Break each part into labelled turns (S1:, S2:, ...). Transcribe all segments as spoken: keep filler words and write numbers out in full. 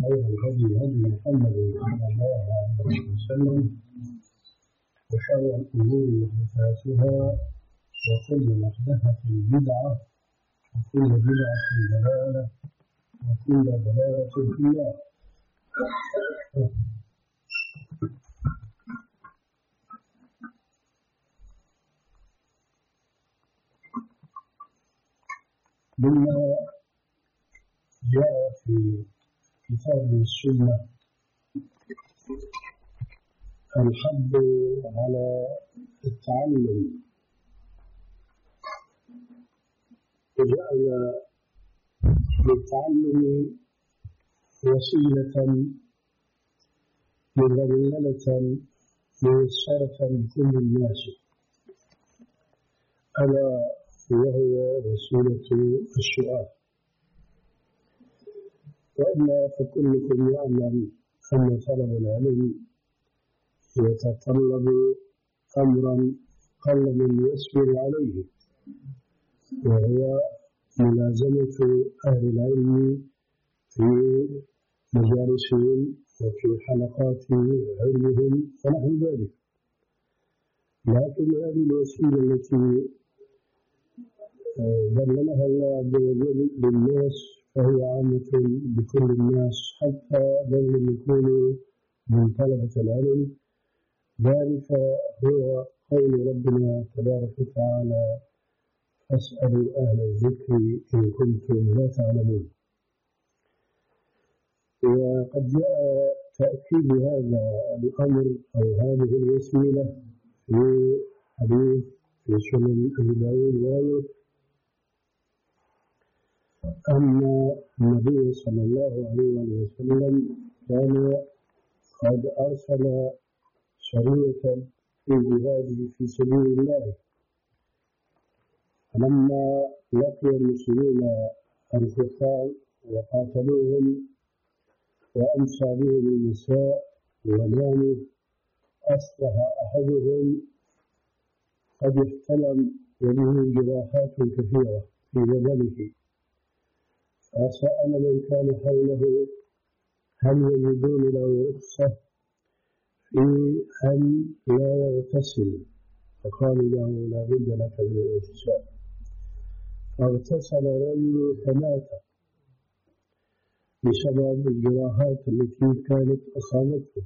S1: خير الهدي هدي محمد صلى الله عليه وسلم وشر الأمور محدثاتها وكل محدثة بدعة وكل بدعة ضلالة وكل ضلالة في النار. مما جاء في كتاب السنة الحث على التعلم، وجعل للتعلم وسيلة مذللة ميسرة لكل الناس، ألا وهي وسيلة السؤال. وإلا فكلكم يعلم أن طلب العلم يتطلب أمرا قل من يسير عليه، وهو ملازمة أهل العلم في مجالسهم وفي حلقات علمهم ونحو ذلك. لكن هذه الوسيلة التي ذللها الله عز وجل للناس فهي عامة بكل الناس حتى لو لم يكونوا من طلبة العلم. ذلك هو قول ربنا تبارك وتعالى: فاسألوا أهل الذكر إن كنتم لا تعلمون. وقد جاء تأكيد هذا الأمر أو هذه الوسيلة في حديث في سنن أبي داود وغيره أن النبي صلى الله عليه وسلم كان قد أرسل سرية في جهاده في سبيل الله، فلما لقي المسلمين الكفار وقاتلوهم وأمسى بهم النساء وناموا، أصبح أحدهم قد احتلم وله جراحات كثيرة في بدنه، فسأل من كان حوله هل يجدون له رخصة في أن لا يغتسل، فقالوا له لا بد لك من الاغتسال، فاغتسل رجل فمات بسبب الجراحات التي كانت أصابته.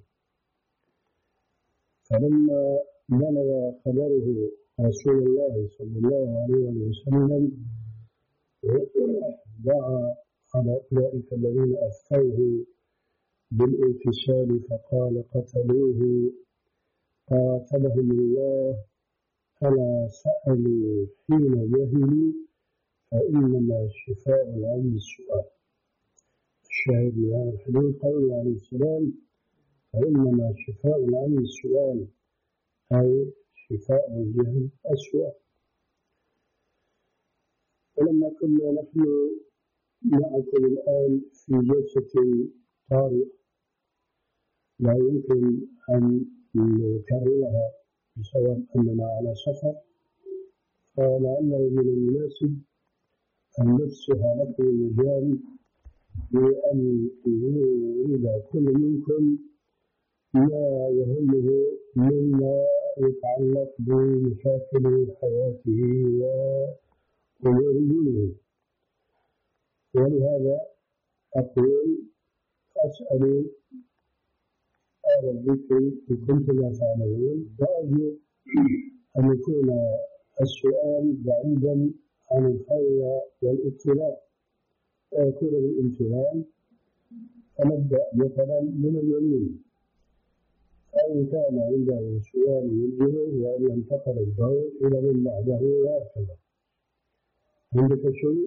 S1: فلما بلغ خبره رسول الله صلى الله عليه وسلم دعا على أولئك الذين أفتوه بالاغتسال فقال: قتلوه قاتلهم الله، فلا سألوا حين جهلوا فإنما شفاء العلم السؤال. الشاهد من هذا الحديث قوله عليه السلام: فإنما شفاء العلم السؤال، أي شفاء الجهل السؤال. ولما كنا نحن معكم الآن في جلسة طارئة لا يمكن أن نكررها بسبب أننا على سفر، فلعله من المناسب أن نفسح لكم المجال بأن يريد كل منكم ما يهمه مما يتعلق بمشاكل حياته وأمور دينه. ولهذا أقول: أسأل أهل الذكر إن كنتم لا تعلمون، وأرجو أن يكون السؤال بعيدا عن الخير والابتلاء ويكون بالامتنان. فنبدأ مثلا من اليمين، أو كان عنده سؤال يوجهه وأن ينتقل الضوء إلى من بعده وهكذا. عندك شيء؟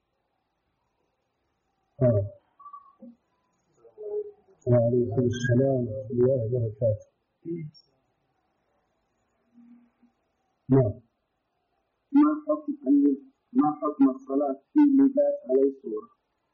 S1: آه. وعليكم السلام ورحمة الله وبركاته. نعم.
S2: ما حكم ما حكم الصلاة في لباس عليه صورة؟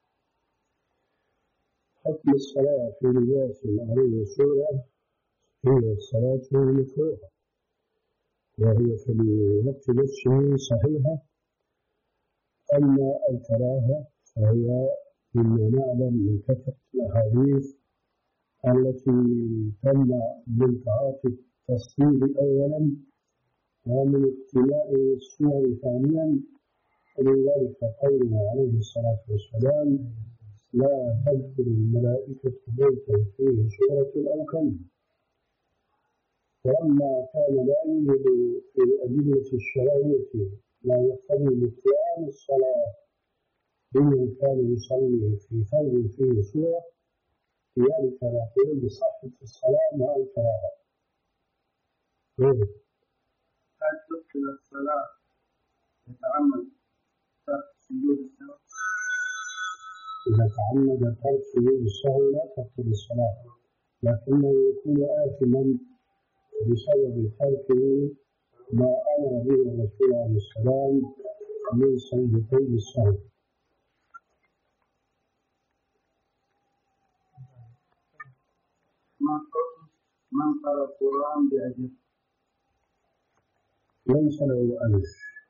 S1: حكم الصلاة في لباس عليه صورة هي الصلاة المكروهة، وهي في الوقت نفسه صحيحة. أما الكراهة فهي مما نعلم من كثرة الأحاديث التي تم من تعاطي التصوير أولا ومن اقتناء الصور ثانيا، ولذلك قوله عليه الصلاة والسلام: لا تدخل الملائكة بيتا فيه سورة أو كلمة. وأما كان لا يوجد في الأدلة الشرعية ما يقتضي بطلان الصلاة بمن كان يصلي في ثوب فيه سورة، لذلك نقول بصحة الصلاة مع الكراهة.
S2: هل تبطل الصلاة يتعمد ترك سجود السهو؟
S1: إذا تعمد ترك سجود السهو لا تبطل الصلاة، لكنه يكون آثما بسبب تركه ما أمر به الرسول عليه السلام من سجدتي السهو.
S2: ما حكم من قرأ القرآن بأجر؟
S1: ليس له أجر.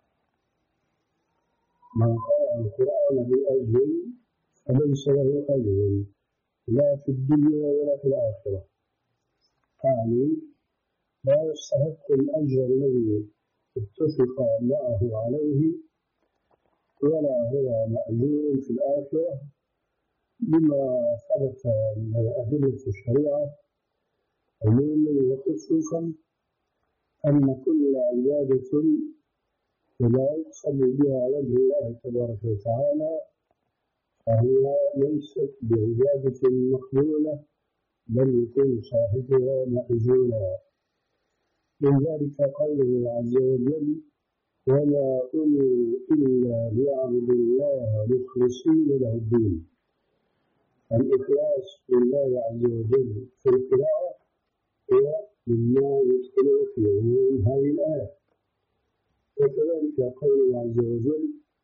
S1: من قرأ القرآن بأجر فليس له أجر لا في الدنيا ولا في الآخرة، يعني لا يستحق الأجر الذي اتفق معه عليه، ولا هو مأجور في الآخرة، بما ثبت من أدلة الشريعة عموما وخصوصا أن كل عبادة لا يقصد بها وجه الله تبارك وتعالى فهي ليست بعبادة مقبولة، بل يكون صاحبها مأجورا. من ذلك قوله عز وجل: وما أمروا إلا ليعبدوا الله مخلصين له الدين. الإخلاص لله عز وجل في القراءة هو مما يدخل في عموم هذه الآية. وكذلك قوله عز وجل: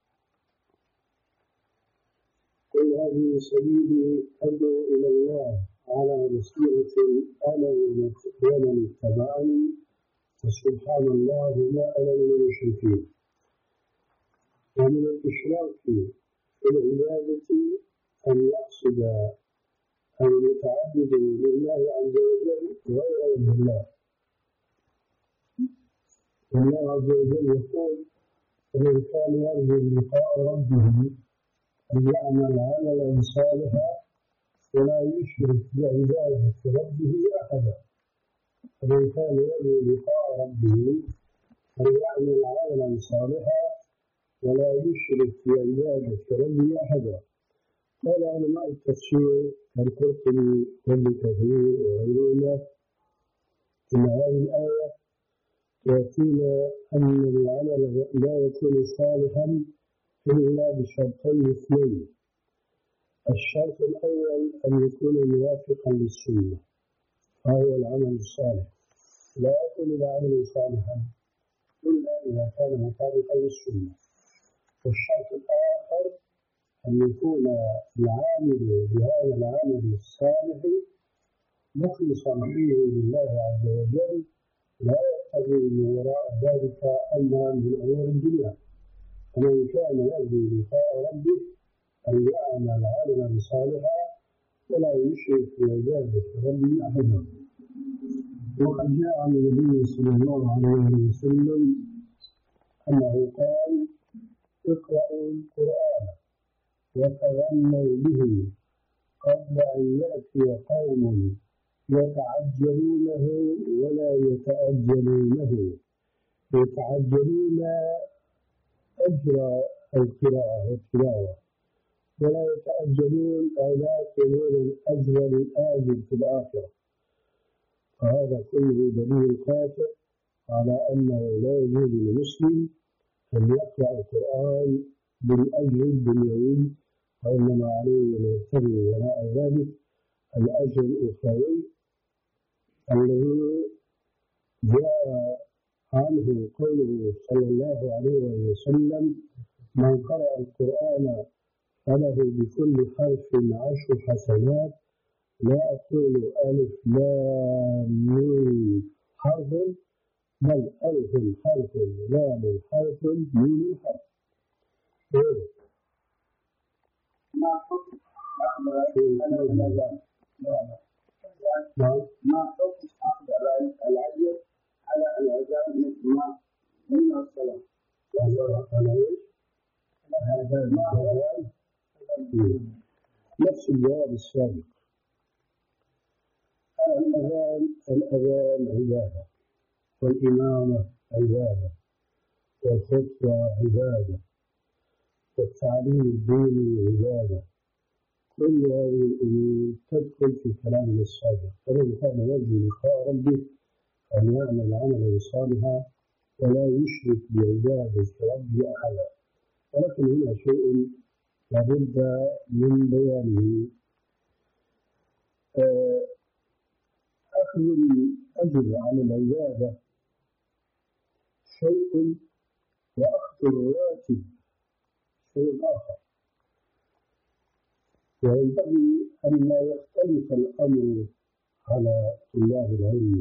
S1: قل هذه سبيلي أدعو إلى الله على بصيرة أنا ومن اتبعني فسبحان الله وما أنا من المشركين. ومن الإشراك في العبادة أن يقصد أن يتعبد لله عز وجل غير وجه الله. والله عز وجل يقول: ومن كان يرجو لقاء ربه أن يعمل عملا صالحا ولا يشرك بعبادة ربه أحدا. ومن كان يرجو لقاء ربه أن يعمل عملا صالحا ولا يشرك بعبادة ربه أحدا. قال علماء التفسير كالقرطبي وابن كثير وغيرهما إن هذه الآية تعطينا أن العمل لا يكون صالحا إلا بشرطين اثنين: الشرط الأول أن يكون موافقا للسنة وهو العمل الصالح، لا يكون العمل صالحا إلا إذا كان مطابقا للسنة. والشرط الآخر أن يكون العامل بهذا العمل الصالح مخلصا فيه لله عز وجل، لا يقتضي من وراء ذلك أمرا من أمور الدنيا. ومن كان يرجو لقاء ربه أن يعمل عملا صالحا ولا يشرك بعبادة ربه أحدا. وقد جاء عن النبي صلى الله عليه وسلم أنه قال: اقرأوا القرآن وتغنوا به قبل أن يأتي قوم يتعجلونه ولا يتأجلونه. يتعجلون أجر القراءة والتلاوة ولا يتأجلون أو لا يأكلون الأجر الآجل في الآخرة. فهذا كله دليل قاطع على أنه لا يجوز للمسلم أن يقرأ القرآن بالأجر الدنيوي، وإنما عليه أن يبتغي وراء ذلك الأجر الأخروي الذي جاء عنه قوله صلى الله عليه وسلم: من قرأ القرآن فله بكل حرف عشر حسنات، لا أقول ألف لام ميم حرف، بل ألف حرف لام حرف ميم حرف.
S2: ما حكم ما حكم أخذ الأجر على الأذان مثل ما من الصلاة؟
S1: نفس الجواب السابق. الأذان الأذان عبادة، والإمامة عبادة، والخطبة عبادة، والتعليم الديني عبادة. كل هذه الأمور تدخل في كلامنا السابق، فمن كان يرجو لقاء ربه أن يعمل عملا صالحا ولا يشرك بعبادة ربه أحدا. ولكن هنا شيء لابد من بيانه. أخذ الأجر على العبادة شيء، وأخذ الراتب شيء آخر، وينبغي أن لا يختلف الأمر على طلاب العلم.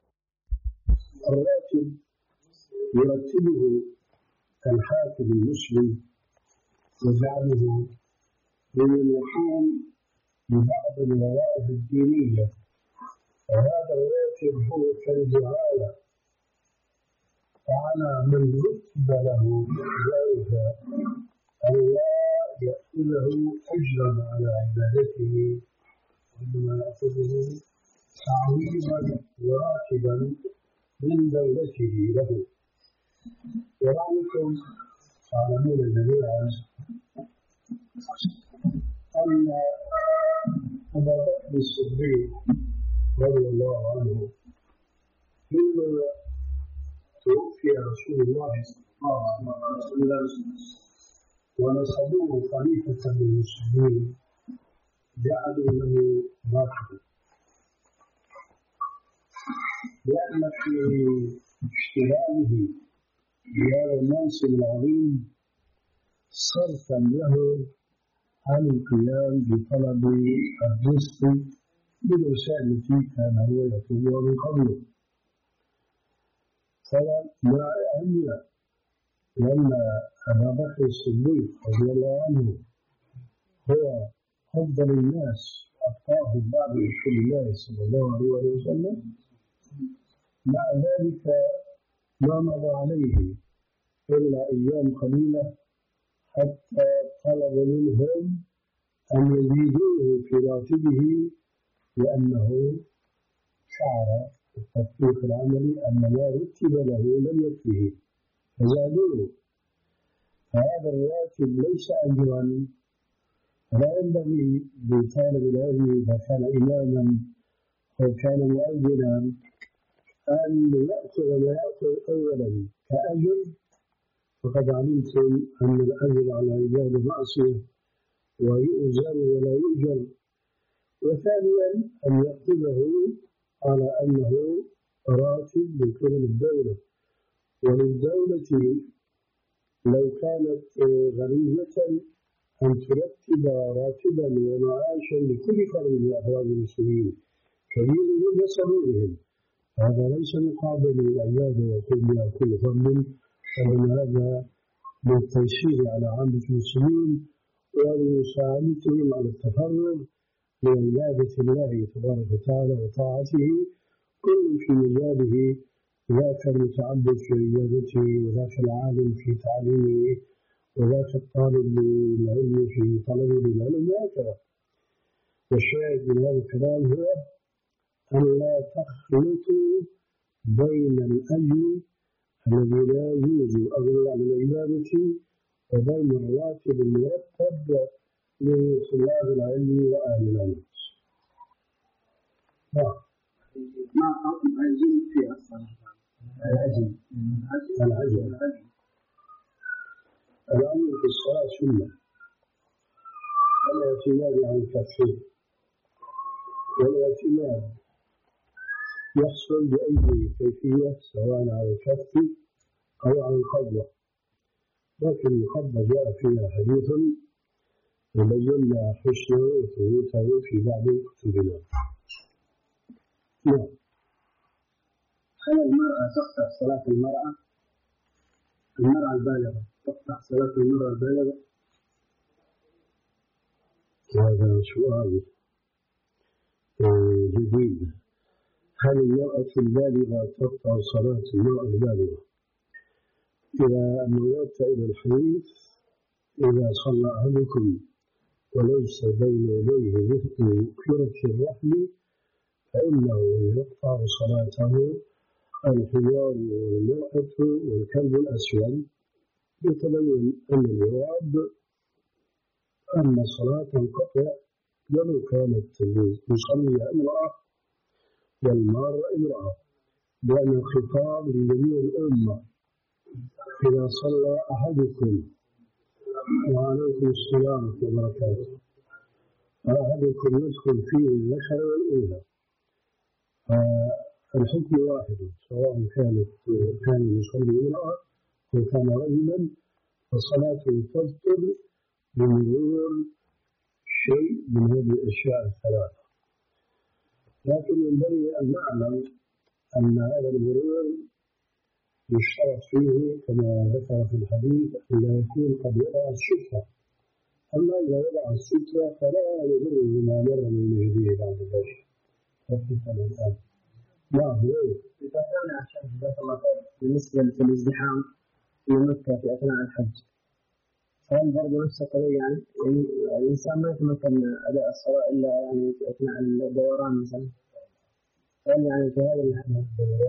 S1: الراتب يرتبه الحاكم المسلم وجعله من الوحوم ببعض الروائح الدينية، وهذا الراتب هو كالجعالة، فعلى من رتب له ذلك أن لا يأخذه أجرا على عبادته، وإنما يأخذه تعويضا وراتبا من دولته له. ولعلكم تعلمون جميعا أن أبا بكر الصديق رضي الله عنه حين توفي رسول الله صلى الله عليه وسلم ونصبوه خليفة للمسلمين جعلوا له راتبا، لأن في اشتغاله بهذا المنصب العظيم صرفا له عن القيام بطلب الرزق بالوسائل التي كان هو يطلبها من قبله. فمع أن لأن أبا بكر الصديق رضي الله عنه هو أفضل الناس وأتقاهم بعد رسول الله صلى الله عليه وسلم، مع ذلك ما مضى عليه إلا أيام قليلة حتى طلب منهم أن يزيدوه في راتبه، لأنه شعر التطبيق العملي أن ما رتب له لم يكفيه فزادوه. فهذا الراتب ليس أجرا، لا ينبغي لطالب العلم إذا كان إماما أو كان مؤذنا أن يأخذ ما يأخذ أولا كأجر، فقد علمتم أن الأجر على عباده معصية ويؤجر ولا يؤجر. وثانيا أن يأخذه على أنه راتب من قبل الدولة، وللدولة لو كانت غنية أن ترتب راتبا ومعاشا لكل فرد من أفراد المسلمين كبيرهم وصغيرهم، هذا ليس مقابل العبادة يقوم بها كل فرد، فإن هذا من التيسير على عامة المسلمين ومساعدتهم على التفرغ لعبادة الله تبارك وتعالى وطاعته، كل في مجاله، ذاك المتعبد في عبادته، وذاك العالم في تعليمه، وذاك الطالب للعلم في طلبه للعلم، وهكذا. والشاهد من هذا الكلام هو أن لا تخلطوا بين الأجر الذي لا يوجد أجر على العبادة وبين الراتب المرتب لطلاب العلم وأهل العلم.
S2: ما حكم العجل في الصلاة؟
S1: العجل العجل الأمر في الصلاة سنة، الاعتماد على التفسير، والاعتماد يحصل بأي كيفية سواء على الكف أو على القبضة، لكن القبضة جاء فيها حديث وبينا حسنه وثبوته في بعض كتبنا. نعم.
S2: هل المرأة تقطع صلاة المرأة؟ المرأة البالغة تقطع صلاة المرأة البالغة؟
S1: هذا سؤال جديد. هل المرأة البالغة تقطع صلاة المرأة البالغة إذا نظرت إلى الحديث إذا صلى أحدكم وليس بين يديه مثل كرة الرحل فإنه يقطع صلاته الحمار والمرأة والكلب الأسود، يتبين أن المراد أن الصلاة تنقطع ولو كانت المصلية امرأة والمارة امرأة، لأن الخطاب لجميع الأمة. إذا صلى أحدكم وعليكم السلام ورحمة الله وبركاته أحدكم يدخل فيه الذكر والأنثى فالحكم واحد، سواء كانت كان المصلي امرأة أو كان رجلا فصلاته تبطل بمرور شيء من هذه الأشياء الثلاثة. لكن ينبغي أن نعلم أن هذا المرور يشترط فيه كما ذكر في الحديث أن لا يكون قد وضع السترة، أما إذا وضع السترة فلا يضره ما مر من مجده بعد ذلك. فكيف الآن؟ نعم.
S3: إذا كان عشان جزاك الله خير بالنسبة للازدحام في مكة في أثناء الحج، فهل برضه نفس الطريقة يعني؟ يعني الإنسان ما يتمكن أداء الصلاة إلا يعني في أثناء الدوران مثلا، فهل يعني في هذا الحالة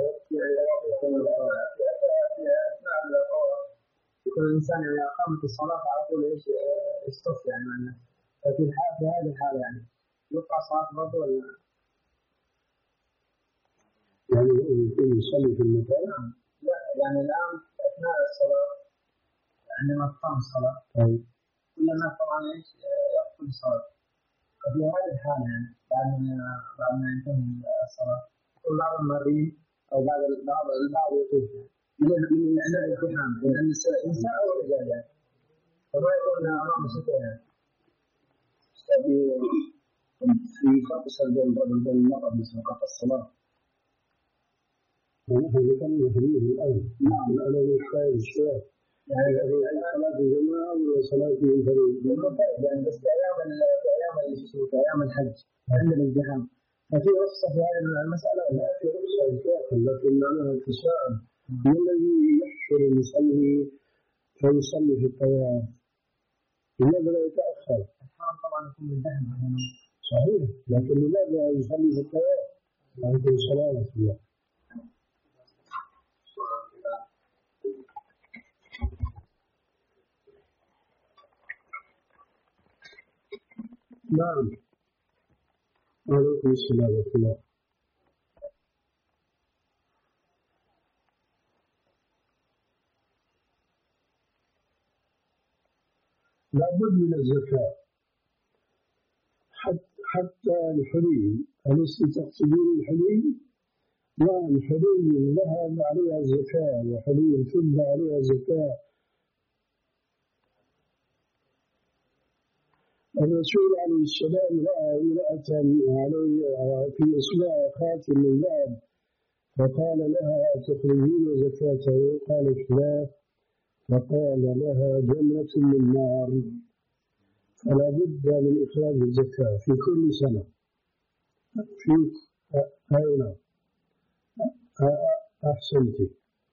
S3: يكون الإنسان يعني أقامت الصلاة على طول إيش يصطف يعني معنا، ففي الحال في هذه الحالة يعني يقطع صلاة برضه ولا؟
S1: يعني يصلي في المكان؟
S3: لا يعني الآن أثناء الصلاة عندما تقام الصلاة كل الناس طبعا إيش يقصد الصلاة، ففي هذه الحالة يعني بعد ما بعد ما ينتهي الصلاة يكون بعض المرين أو بعض البعض البعض يطوف من من العناء الالتحام من النساء أو الرجال يعني، فما يكون أمام ستة يعني.
S2: في فرق بين الرجل وبين المرأة بالنسبة لقطع الصلاة.
S1: هذا كان يحديه الآن. نعم. أنا مش فاهم السؤال. يعني صلاة الجماعة ولا صلاة المنفرد؟
S3: يعني بس في أيام في أيام في أيام الحج عند الازدحام ففي رخصة في هذه المسألة ولا
S1: في رخصة إطلاقا، لكن أنا أتساءل ما الذي يحشر المصلي فيصلي في الطواف؟ لماذا لا يتأخر؟
S3: الحرم طبعا يكون مزدحم.
S1: صحيح، لكن لماذا يصلي في الطواف؟ عليكم السلام ورحمة الله. نعم. عليكم السلام ورحمة الله. لابد من الزكاة حتى الحلي. ألست تقصدون الحلي؟ نعم، حلي الذهب عليها الزكاة وحلي الفضة عليها الزكاة. الرسول عليه السلام رأى امرأة عليه في إصبع خاتم من ذهب فقال لها أتخرجين زكاته؟ قالت لا، فقال لها جمرة من نار. فلا بد من إخراج الزكاة في كل سنة. في هنا أحسنتي.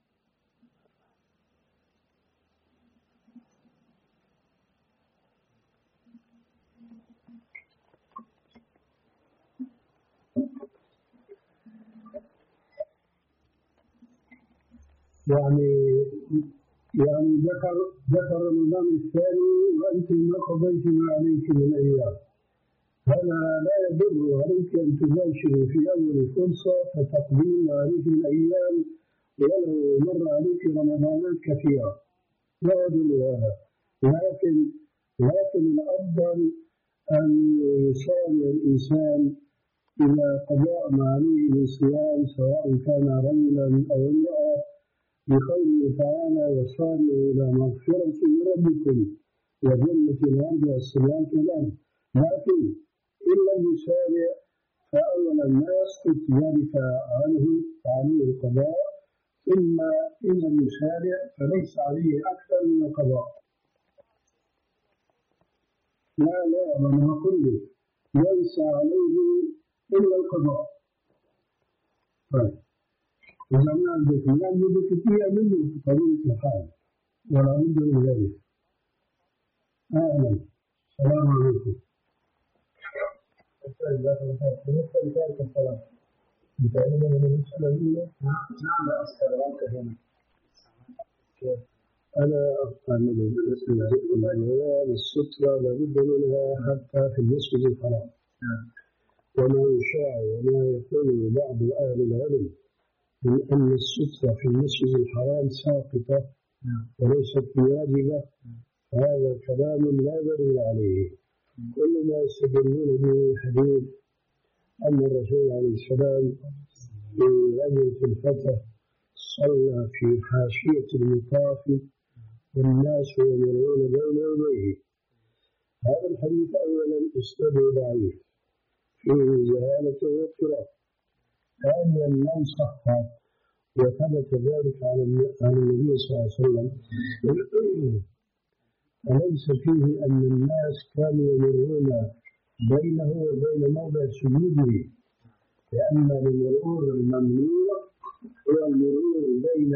S1: يعني يعني ذكر ذكر النظام الثاني وأنت ما قضيت ما عليك من أيام، هذا لا يضر عليك أن تباشر في أول فرصة فتقضي ما عليك من أيام ولو مر عليك رمضانات كثيرة، لا يضر هذا. لكن لكن الأفضل أن يسارع الإنسان إلى قضاء ما عليه من صيام سواء كان رجلا أو امرأة، بقوله تعالى وسارعوا إلى مغفرة من ربكم وجنة عرضها السماوات والأرض. لكن إن لم يسارع فأولا ما يسقط ذلك عنه فعليه القضاء، ثم إن لم يسارع فليس عليه أكثر من القضاء. لا لا أنا أقول له ليس عليه إلا القضاء. طيب إذا ما عندك لا يوجد فيها منه طريقة الحال ولا بد من ذلك. أعلم. السلام عليكم. بالنسبة لتارك الصلاة متأكد من المسألة الأولى؟
S3: نعم أستاذ هنا.
S1: أنا أعتقد أن السترة لابد منها حتى في المسجد الحرام. وما يشاع وما يقول بعض أهل العلم من أن السترة في المسجد الحرام ساقطة وليست واجبة، هذا كلام لا دليل عليه. كل ما يستدلون به حديث أن الرسول عليه السلام في غزوة الفتح صلى في حاشية المطاف والناس يمرون بين يديه. هذا الحديث أولا إسناده ضعيف فيه جهالة واضطراب. ثانيا من صح وثبت ذلك على النبي صلى الله عليه وسلم وليس فيه أن الناس كانوا يمرون بينه وبين موضع سجوده، لأن المرور الممنوع هو المرور بين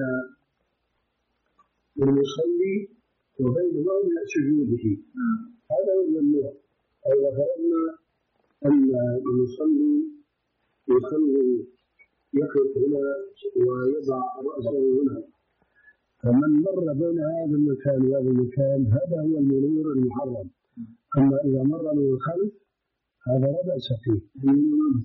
S1: المصلي وبين موضع سجوده، هذا هو الممنوع. أو فرضنا أن المصلي يصلي يقف هنا ويضع رأسه هنا، فمن مر بين هذا المكان وهذا المكان هذا هو المرور المحرم. أما إذا مر من الخلف هذا لا بأس فيه من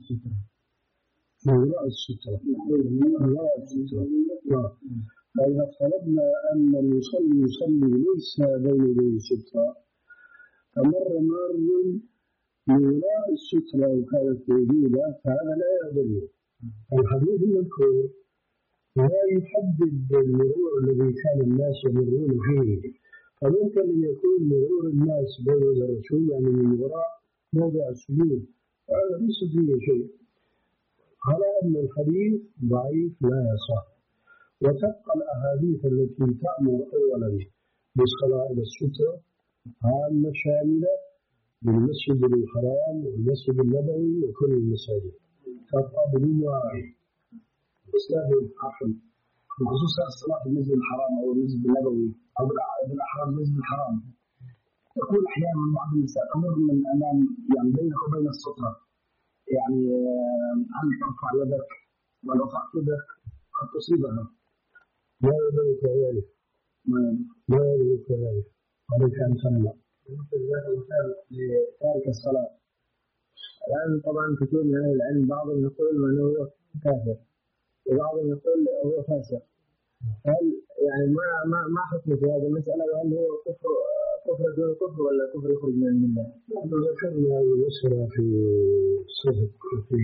S1: وراء السترة من وراء السترة. فإذا افترضنا أن المصلي يصلي ليس بين يدي السترة فمر مار من وراء السترة وكانت موجودة فهذا لا يضر. الحديث المذكور لا يحدد المرور الذي كان الناس يمرون فيه، فممكن أن يكون مرور الناس بين الرسول يعني من وراء موضع السجود، وهذا ليس فيه شيء، على أن الحديث ضعيف لا يصح. وتبقى الأحاديث التي تأمر أولا بالصلاة إلى السترة عامة شاملة للمسجد الحرام والمسجد النبوي وكل المساجد، تبقى بدون وعي.
S3: أستاذ عفوا بخصوص الصلاة في المسجد الحرام أو المسجد النبوي أو بالأحرى المسجد الحرام، يقول أحيانا بعض النساء تمر من أمام يعني بينك وبين السترة، يعني هل ترفع يدك ولو رفعت يدك قد تصيبها؟
S1: لا يدري كذلك لا يدري كذلك هذا كان سنة.
S3: بالنسبة لتارك الصلاة الآن طبعا كثير من أهل العلم بعضهم يقول من هو كافر وبعضهم يقول هو فاسق، هل يعني ما ما ما حكم في هذه المسألة وهل هو كفر كفر دون كفر ولا كفر يخرج من الملة؟
S1: ذكرنا هذه المسألة في صحة في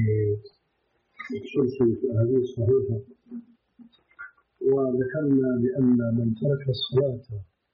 S1: سلسلة الأحاديث الصحيحة، وذكرنا بأن من ترك الصلاة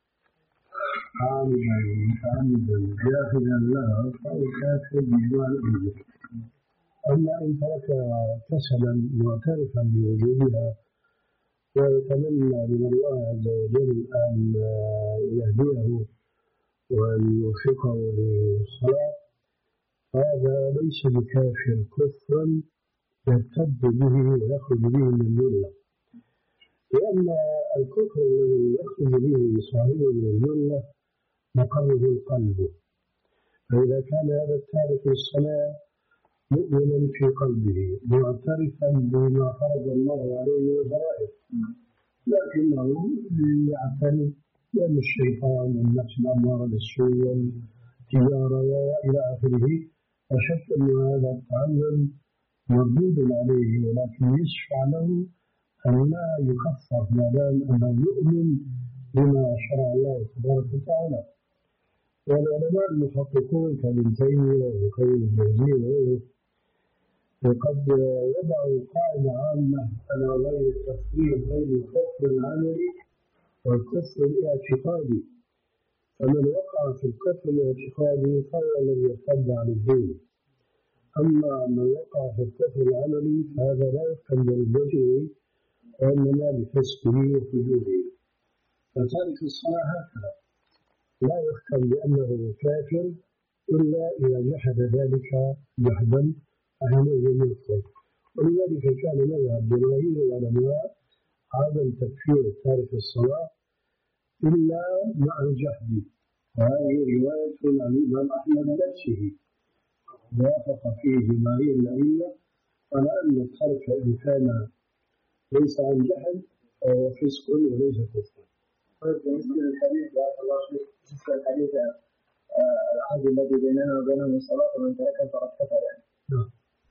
S1: عامدا متعمدا جاهلا لها فهو كافر بإجماع الأمة. أما إن ترك كسلا معترفا بوجودها ويتمنى من الله عز وجل أن يهديه وأن يوفقه للصلاة هذا ليس بكافر كفرا يرتد به ويخرج به من الملة، لأن الكفر الذي يخرج به صاحبه من الملة مقره القلب. فإذا كان هذا التارك للصلاة مؤمنا في قلبه معترفا بما فرض الله عليه من الفرائض، لكنه يعترف بأن الشيطان والنفس الأمارة بالسوء والتجارة وإلى آخره، فشك أن هذا التعلم مردود عليه، ولكن يشفع له أن لا يكفر ما دام أنه يؤمن بما شرع الله تبارك وتعالى. والعلماء المحققون كابن تيمية وابن الجوزي وغيره قد وضعوا قاعدة عامة على غير التفريق بين الكفر العملي والكفر الاعتقادي، فمن وقع في الكفر الاعتقادي فهو الذي يرتد عن الدين، أما من وقع في الكفر العملي فهذا لا يحكم بردته وإنما بفسقه وفجوره. فتارك الصلاة هكذا لا يحكم بأنه كافر إلا إذا جحد ذلك جحدا فحينئذ يكفر. ولذلك كان مذهب جماهير العلماء عدم تكفير تارك الصلاة إلا مع الجحد، وهذه رواية عن الإمام أحمد نفسه وافق فيه جماهير الأئمة على أن الترك إن كان ليس عن جحد فهو فسق وليس كفرا.
S3: بالنسبة للحديث بارك الله فيك، بالنسبة للحديث العهد الذي بيننا وبينهم الصلاة ومن تركها فقد كفر يعني.
S1: نعم.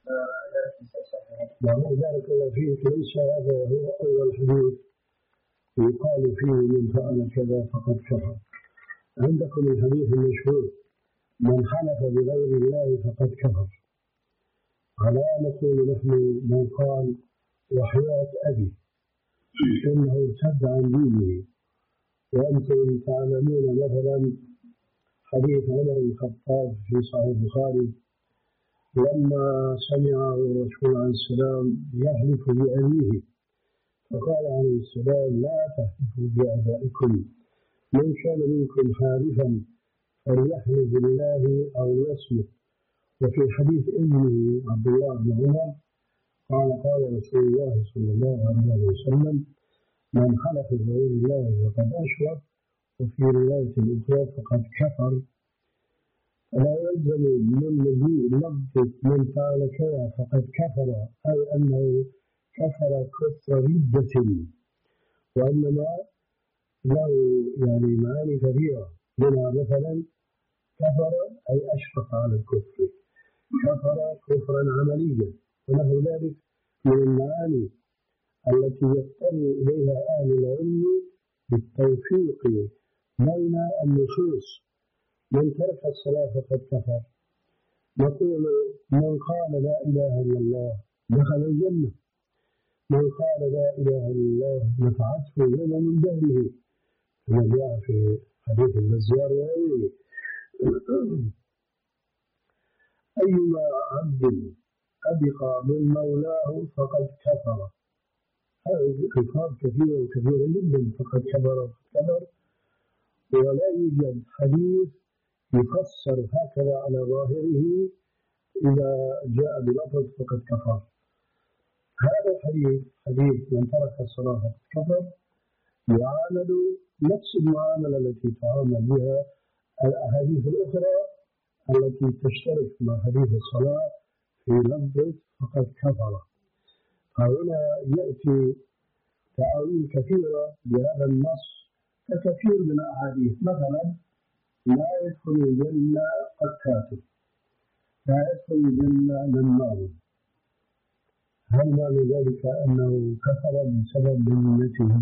S1: نعم بارك الله فيك، ليس هذا هو أول حديث يقال فيه من فعل كذا فقد كفر. عندكم الحديث المشهور من حلف بغير الله فقد كفر. على نقول نحن من قال وحياة أبي إنه ارتد عن دينه. وأنتم تعلمون مثلا حديث عمر بن الخطاب في صحيح البخاري لما سمع الرسول عليه السلام يحلف بأبيه فقال عليه السلام لا تحلفوا بآبائكم، من كان منكم حالفا فليحلف بالله أو ليصمت. وفي حديث ابنه عبد الله بن عمر قال قال رسول الله صلى الله عليه وسلم من حلف بغير الله فقد أشرك، وفي رواية أخرى فقد كفر. فلا يلزم من مجيء لفظ من فعل كذا فقد كفر أي أنه كفر كفر ردة، وإنما له يعني معاني كثيرة، منها مثلا كفر أي أشفق على الكفر، كفر كفرا عمليا، ونحو ذلك من المعاني التي يضطر إليها أهل العلم بالتوفيق بين النصوص. من ترك الصلاة فقد كفر، نقول من قال لا إله إلا الله دخل الجنة، من قال لا إله إلا الله نفعته يوم من دهره كما جاء في حديث البزار وغيره. أيما عبد أبقى من مولاه فقد كفر. هذه ألفاظ كثيرة وكثيرة جدا، فقد كفر كفر، ولا يوجد حديث يفسر هكذا على ظاهره إذا جاء بلفظ فقد كفر. هذا الحديث حديث من ترك الصلاة فقد كفر يعامل نفس المعاملة التي تعامل بها الأحاديث الأخرى التي تشترك مع حديث الصلاة في لفظ فقد كفر. فهنا يأتي تأويل كثيرة لهذا النص ككثير من الأحاديث، مثلا لا يدخل الجنة قتات، لا يدخل الجنة نمام. هل معنى ذلك أنه كفر بسبب بنيته؟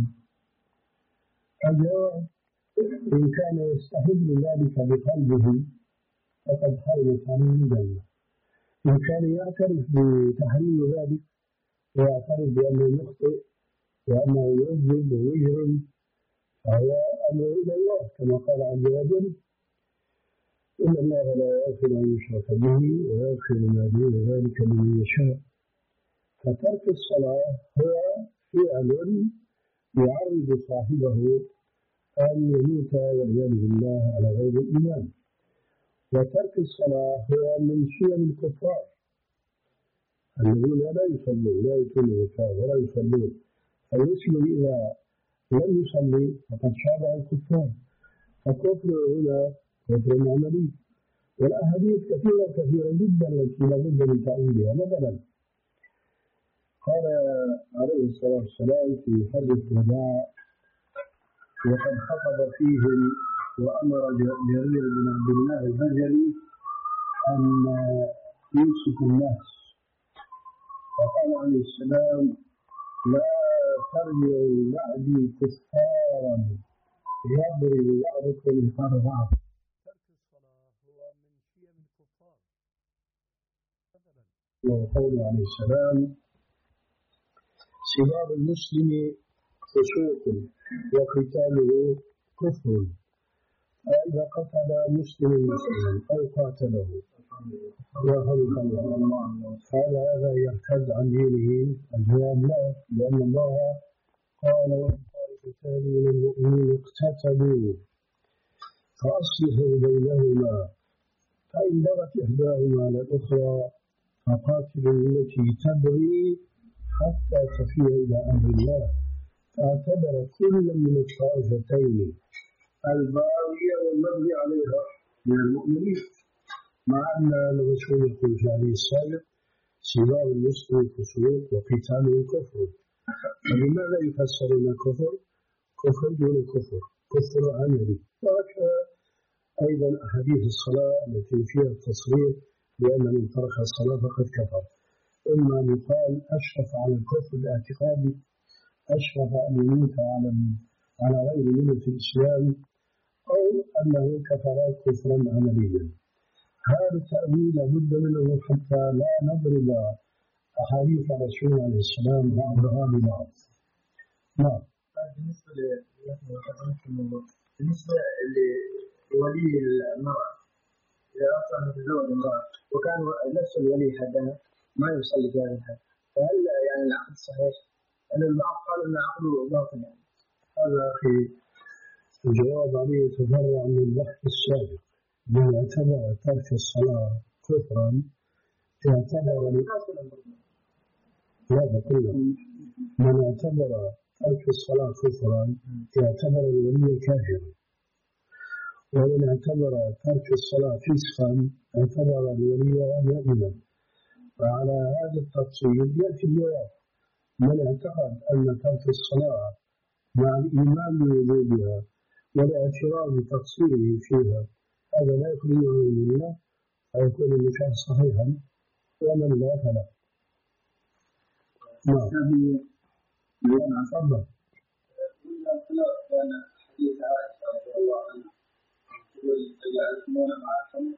S1: الجواب إن كان يستحل ذلك بقلبه فقد حرمت عليه الجنة. إن كان يعترف بتحريم ذلك ويعترف بأنه يخطئ وأنه يكذب ويجرم فهو أمر إلى الله كما قال عز وجل إن الله لا يغفر أن يشرك به ويغفر ما دون ذلك لمن يشاء. فترك الصلاة هو فعل يعرض صاحبه أن يموت والعياذ بالله على غير الإيمان. وترك الصلاة هو من شيم الكفار الذين لا يصلون لا يؤتون الزكاة ولا يصلون. فالمسلم إذا لم يصلي فقد شابه الكفار، فكفر هنا كفر عملي. والأحاديث كثيرة كثيرة جدا التي لابد من تأويلها. مثلا قال عليه الصلاة والسلام في حجة الوداع وقد خطب فيهم وأمر جرير بن عبد الله البجلي أن يمسك الناس، فقال عليه السلام لا ترجعوا بعدي كفارا يضرب بعضكم رقاب بعض. ترك الصلاة هو من شيم الكفار. وقول عليه السلام سباب المسلم فسوق وقتاله كفر، فإذا قتل مسلم مسلما أو قاتله قال هذا يرتد عن دينه. الجواب لا، لأن الله قال والطائفتان من المؤمنين اقتتلوا فأصلحوا بينهما فإن بغت إحداهما على الأخرى فقاتلوا التي تبغي حتى تفيء إلى أمر الله. فاعتبر كل من الطائفتين الباغية والمبغي عليها من المؤمنين، مع أن الرسول يقول في عليه السابق: سباب المسلم فسوق وقتاله كفر. فلماذا يفسرون الكفر كفر دون كفر؟ كفر عملي. وهكذا أيضا أحاديث الصلاة التي فيها التصريح بأن من ترك الصلاة فقد كفر، إما أن يقال أشرف على الكفر الاعتقادي، أشرف أن يموت على على غير ملة الإسلام، أو أنه كفر كفرا عمليا. هذا التأويل لابد منه حتى لا نضرب أحاديث الرسول عليه السلام بعضها ببعض. نعم.
S3: بالنسبة بالنسبة لولي المرأة إذا أصلا متزوج امرأة وكان نفس الولي حدها ما يصلي في هذا الحد، فهل يعني العقد صحيح؟ أن البعض قال أن عقده باطل. يعني
S1: هذا أخي الجواب عليه يتفرع من البحث السابق. من اعتبر ترك الصلاة كفرا اعتبر لا بقول من اعتبر ترك الصلاة كفرا اعتبر الولي كافرا، ومن اعتبر ترك الصلاة فسقا اعتبر الولي مؤمنا. فعلى هذا التفصيل يأتي الجواب: من اعتقد أن ترك الصلاة مع الإيمان بوجودها والاعتراف بتقصيره فيها هذا لا يخرجه من الله فيكون النكاح صحيحا، ومن لا فلا. نعم. تفضل.
S2: كان حديث عائشة رضي الله عنها تقول يجعلون مع الخمر،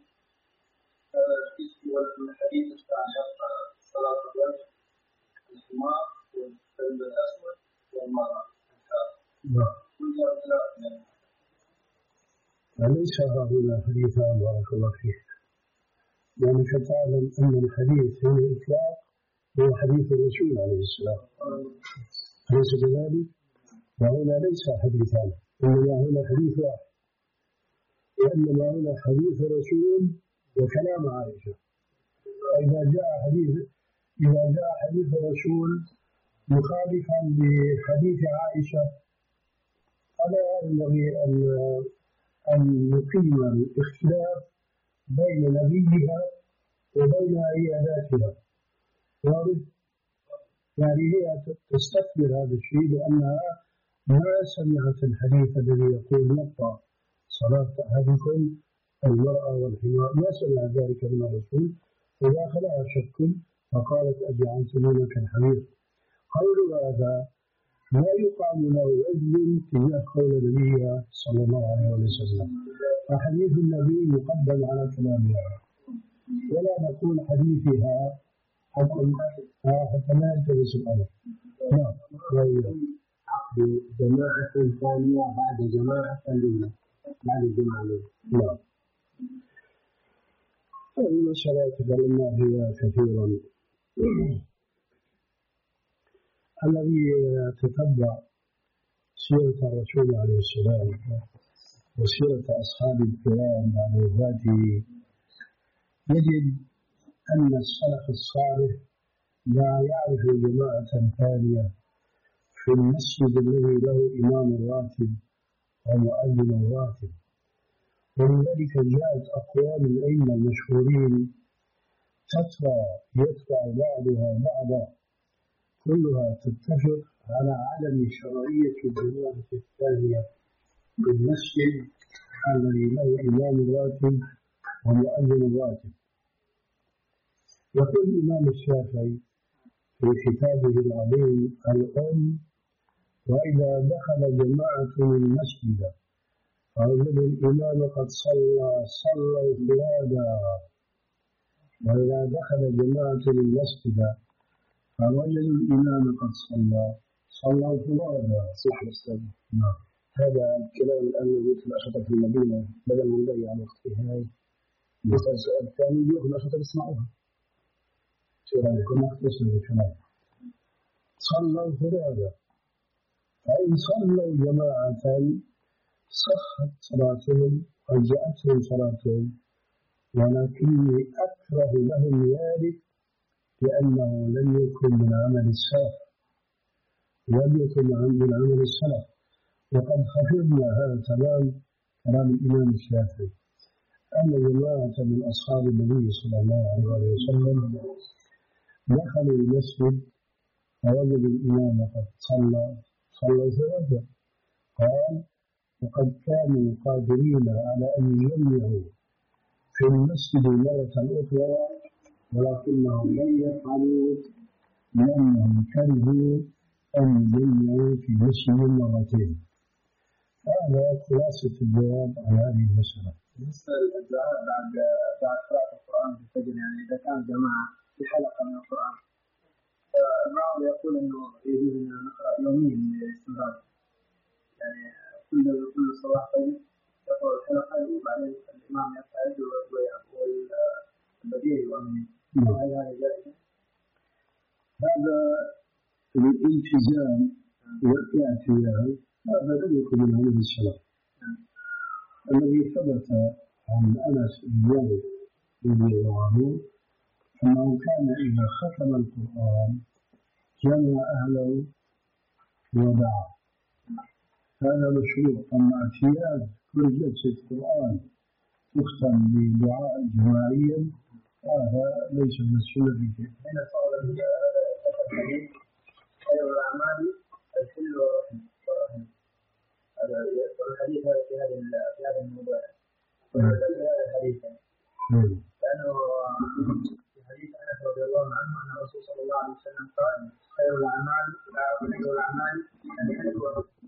S2: هذا الحديث الثاني صلاة الوجه الحمار والكلب الأسود والمرأة
S1: نعم. فليس هذا حديثا بارك الله فيك، لأنك تعلم أن الحديث في الإطلاق هو حديث الرسول عليه السلام، أليس كذلك؟ وهنا ليس حديثان، إنما هنا حديث واحد، وإنما هنا حديث الرسول وكلام عائشة. إذا جاء حديث إذا جاء حديث الرسول مخالفا لحديث عائشة فلا ينبغي أن أن نقيم الاختلاف بين نبيها وبين عياداتها. واضح؟ يعني هي تستكبر هذا الشيء لأنها ما سمعت الحديث الذي يقول يقطع صلاة أحدكم المرأة والحمار، ما سمع ذلك من الرسول، فداخلها شك فقالت أجعلتموني كالحمير. قول هذا لا يقام له عذر تجاه قول نبيها صلى الله عليه وسلم، فحديث النبي يقدم على كلامها، ولا نقول حديثها حتى لا يلتبس الأمر. نعم.
S3: عقد جماعة ثانية بعد جماعة الأولى بعد الجماعة الأولى.
S1: نعم. هذه المسألة تكلمنا فيها كثيرا. الذي يتتبع سيرة الرسول عليه السلام وسيرة أصحاب الكرام بعد وفاته يجد أن السلف الصالح لا يعرف جماعة ثانية في المسجد الذي له إمام راتب ومؤذن راتب، ولذلك جاءت أقوال الأئمة المشهورين تترى يتبع بعضها بعضا كلها تتفق على عدم شرعية الجماعة الثانية في المسجد الذي له إمام راتب ومؤذن راتب. يقول الإمام الشافعي في كتابه العظيم الأم: وإذا دخل جماعة المسجد فوجدوا الإمام قد صلى صلوا فرادا، وإذا دخل جماعة المسجد فوجدوا الإمام قد صلى صلوا فرادا. صح الأستاذ. نعم. هذا الكلام الآن موجود في الأشرطة في المدينة، بدل من نضيع وقت في هاي نسأل سؤال ثاني يأخذ الأشرطة بيسمعوها. كنا نختصر الكلام. صلوا فرادا، فإن صلوا جماعة صحت صلاتهم وأجزأتهم صلاتهم، ولكني أكره لهم ذلك لأنه لم يكن من عمل السلف لم يكن من عمل السلف وقد حفظنا هذا تمام كلام الإمام الشافعي أن جماعة من أصحاب النبي صلى الله عليه وسلم دخلوا المسجد فوجدوا الإمام قد صلى صلى فرجا قال وقد كانوا قادرين على أن يجمعوا في المسجد مرة أخرى ولكنهم لم يفعلوا لأنهم كرهوا أن يجمعوا في مسجد مرتين. هذا خلاصة الجواب على هذه المسألة.
S3: بالنسبة للدعاء بعد بعد قراءة القرآن في الفجر، يعني إذا كان جماعة في حلقة من القرآن، فالبعض يقول إنه يجوز أن نقرأ يوميا باستمرار، يعني كل كل صباح فجر يقرأ الحلقة وبعدين الإمام يقعد والبديع يؤمن. هل هذا جائز؟
S1: هذا الالتزام والاعتياد هذا لم يكن من عمل السلف. الذي ثبت عن أنس بن مالك رضي الله عنه أنه كان إذا ختم القرآن جمع أهله ودعا. هذا مشروع. أما اعتياد كل جلسة القرآن تختم بدعاء جماعيا هذا ليس من السنة في شيء.
S3: هنا صار هذا الحديث خير الأعمال الحل والرحم. هذا يذكر الحديث هذا في هذا في هذا الموضوع. ويدل هذا الحديث لأنه في حديث أنس رضي الله عنه أن الرسول صلى الله عليه وسلم قال خير الأعمال خير الأعمال الحل والرحم.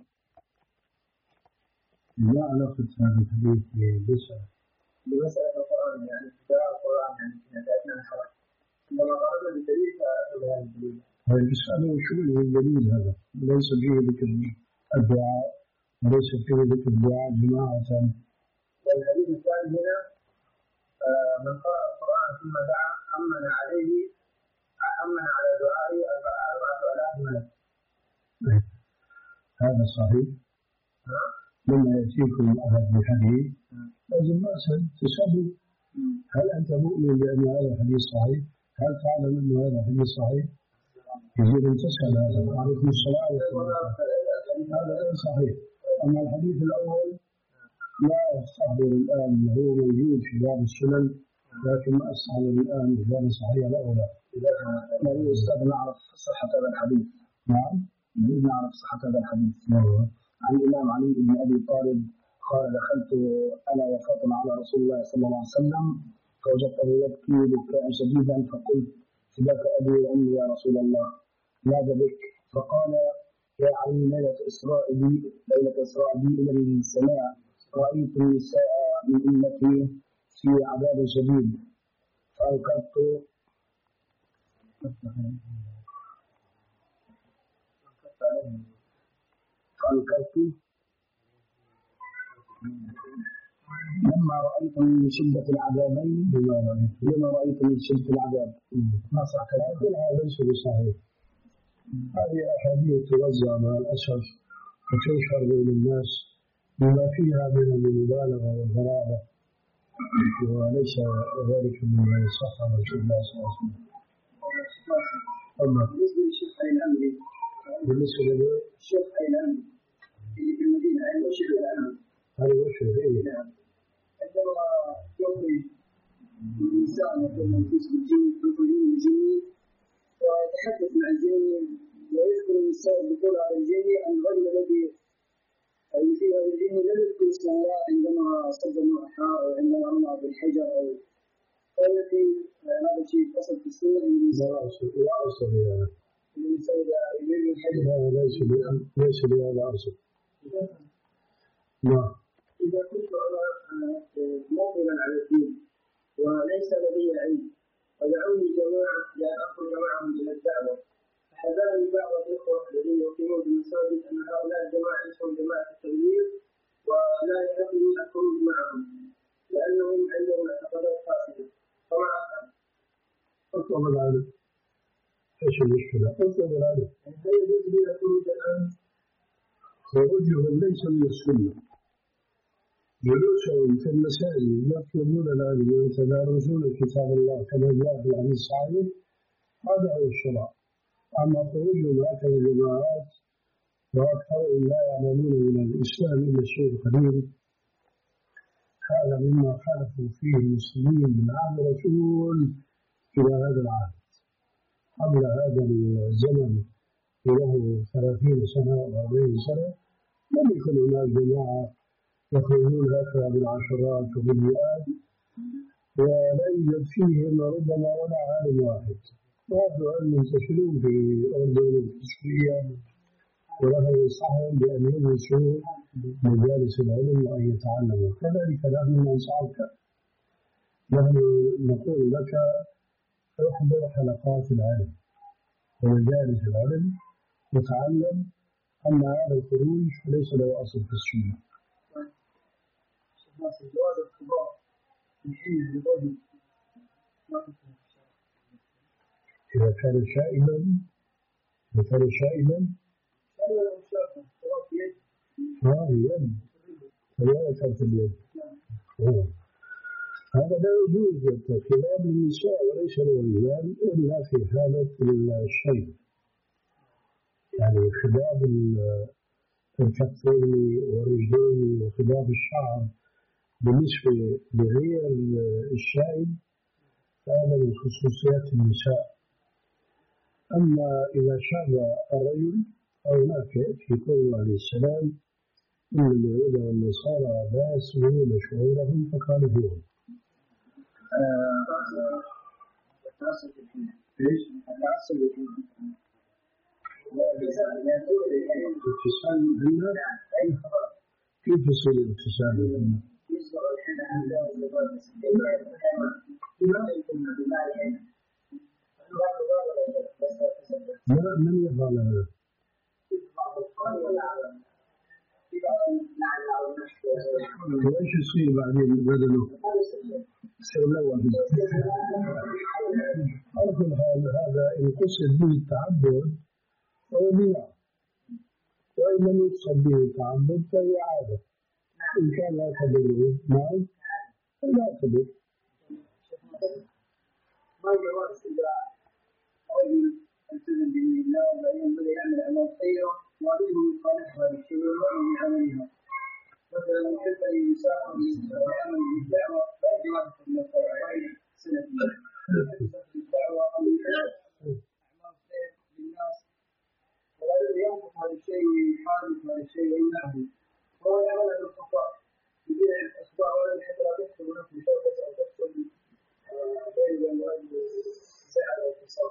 S1: ما علاقة هذا الحديث بمسألة؟
S3: بمسألة القرآن، يعني ابتداء القرآن، يعني في أثناء الحركة. عندما قرأنا بالدليل فأخذ هذا الدليل.
S1: هذا المسألة شو هو الدليل هذا؟ ليس فيه ذكر الدعاء وليس فيه ذكر الدعاء جماعة.
S3: والحديث الثاني هنا من قرأ القرآن ثم دعا أمن عليه أمن على دعائه أربعة آلاف ملك.
S1: هذا صحيح. لما يأتيكم أحد بحديث لازم أسأل تسأله هل أنت مؤمن بأن هذا الحديث صحيح؟ هل تعلم أن هذا الحديث صحيح؟ يجب أن تسأل هذا. عليكم السلام هذا غير صحيح. أما الحديث الأول لا أستحضر الآن هو موجود في باب السنن لكن ما أستحضر الآن باب صحيح الأولى.
S3: لا يستطيع أن نعرف صحة هذا الحديث.
S1: نعم
S3: نريد نعرف صحة هذا الحديث.
S1: نعم.
S3: عن الإمام علي بن أبي طالب قال دخلت أنا وفاطمة على رسول الله صلى الله عليه وسلم فوجدته يبكي بكاء شديدا فقلت فداك أبي وأمي يا رسول الله ماذا بك؟ فقال يا علي ليلة إسراء بي ليلة إسراء بي إلى السماء رأيت النساء من أمتي في عذاب شديد فأنكرت فأنكرت لما رأيت من شدة العذابين لما رأيت من شدة العذاب
S1: ما صح كلها ليس بصحيح. هذه أحاديث توزع مع الأسف وتنشر بين الناس بما فيها من المبالغة والغرابة وليس ذلك مما يصح عن رسول الله صلى الله عليه وسلم.
S2: بالنسبة للشيخ علي الأمري
S1: بالنسبة
S2: للشيخ علي الأمري اللي في المدينة أي وشيخ الأمري
S1: هذا وشيخ إيه؟
S2: نعم. عندما يخرج الإنسان يقول منفوس بالجن يخرجون الجني ويتحدث مع الجني ويذكر النساء بقول على الجني أن الرجل الذي اللي فيها الجني لم يذكر اسم الله عندما صد المرحى أو عندما رمى بالحجر أو التي هذا شيء أصل في السنة.
S1: لا أصل لا أصل يعني.
S2: الإنسان إذا يريد الحجر
S1: لا ليس ليس لهذا أصل. نعم.
S2: إذا كنت أنا مقبلا على الدين وليس لدي علم ودعوني جماعة لأن أخرج معهم إلى الدعوة فحذرني بعض الإخوة الذين يقيمون في المساجد أن هؤلاء الجماعة اسمهم جماعة التبليغ ولا يحبني الخروج معهم لأنهم عندهم اعتقادات فاسدة فما أفعل؟
S1: أطلب العلم. إيش المشكلة؟ أطلب العلم.
S2: هل يجوز لي الخروج الآن؟
S1: خروجهم ليس من السنة جلوسهم في المساجد يطلبون العلم ويتدارسون كتاب الله كما جاء في الحديث الصحيح هذا هو الشرع. أما خروجهم هكذا الجماعات وأكثرهم لا يعلمون من الإسلام إلا الشيء القليل، هذا مما خالفوا فيه المسلمين من عهد الرسول إلى هذا العهد. قبل هذا الزمن له ثلاثين سنة أو أربعين سنة لم يكن هناك جماعة يخرجون هكذا بالعشرات وبالمئات ولا يوجد فيهم ربما ولا عالم واحد. وهذا علم منتشرون في الأردن وفي سوريا، وله ينصحهم بأن يجلسوا مجالس العلم وأن يتعلموا. كذلك نحن ننصحك، نحن نقول لك احضر حلقات العلم ومجالس العلم وتعلم. أما هذا الخروج فليس له أصل في السنة.
S2: جواز الخضار من حين الرجل
S1: إذا كان شائما إذا كان شائما ها يد رواية في اليد هذا لا يجوز خلال النساء وليس للرجال إلا في حالة الشيب، يعني خضاب الكفين والرجلين وخضاب الشعر بالنسبة لغير الشائب هذا من خصوصيات النساء. أما إذا شاب الرجل فهناك في قوله عليه السلام إن اليهود والنصارى لا يسمعون شعورهم فخالفوهم. ايش؟ الاتصال بالله كيف يصير الاتصال بالله؟ لا من يفعل هذا؟ وإيش يصير بعدين بدله؟ سيلوى على كل حال هذا إن قصد به التعبد فهو بدعة، وإن لم يقصد به التعبد فهي عادة. إن كان لا تضره نعم لا تضر.
S2: ما جواز إذا رجل التزم بإذن الله وبعدين بدأ يعمل أعمال خيرة والده يخالفها بالشيء ويمنع من عملها، مثلا يحب أن يسافر ويعمل بالدعوة لا جواز من الشرعية سنة الدعوة أو أعمال خير للناس وبعدين ينقص هذا الشيء ويحارب هذا الشيء ويمنعه، هو يعمل بالخطأ يبيع الأصبع ولا حتى لا تكسب نفسه شوكة أو تكسب بين المؤدي سعر أو اتصال.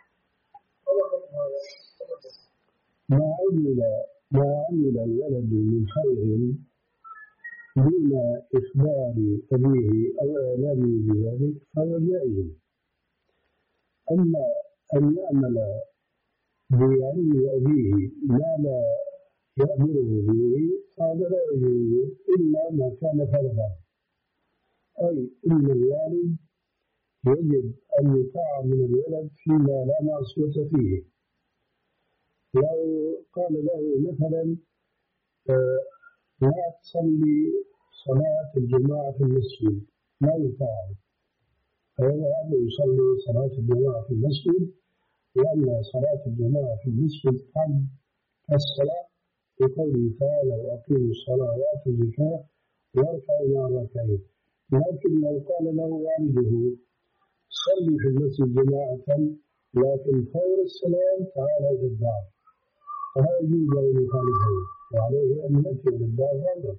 S1: ما عمل ما عمل الولد من خير دون إخبار أبيه أو إعلامه بذلك فهو جائز. أما أن يعمل بعلم أبيه ما لا يأمره به هذا لا يجوز إلا ما كان فرضا، أي إن الوالد يجب أن يطاع من الولد فيما لا معصية فيه. لو قال له مثلا آه لا تصلي صلاة الجماعة في المسجد لا يطاع، فيذهب يصلي صلاة الجماعة في المسجد، لأن صلاة الجماعة في المسجد قد الصلاة بقوله تعالى وأقيموا الصلاة وآتوا الزكاة واركعوا مع الراكعين. لكن لو قال له والده صلي في المسجد جماعة لكن فور السلام تعالى إلى الدار، فلا يجوز أن يخالفه وعليه أن يأتي إلى الدار مرة.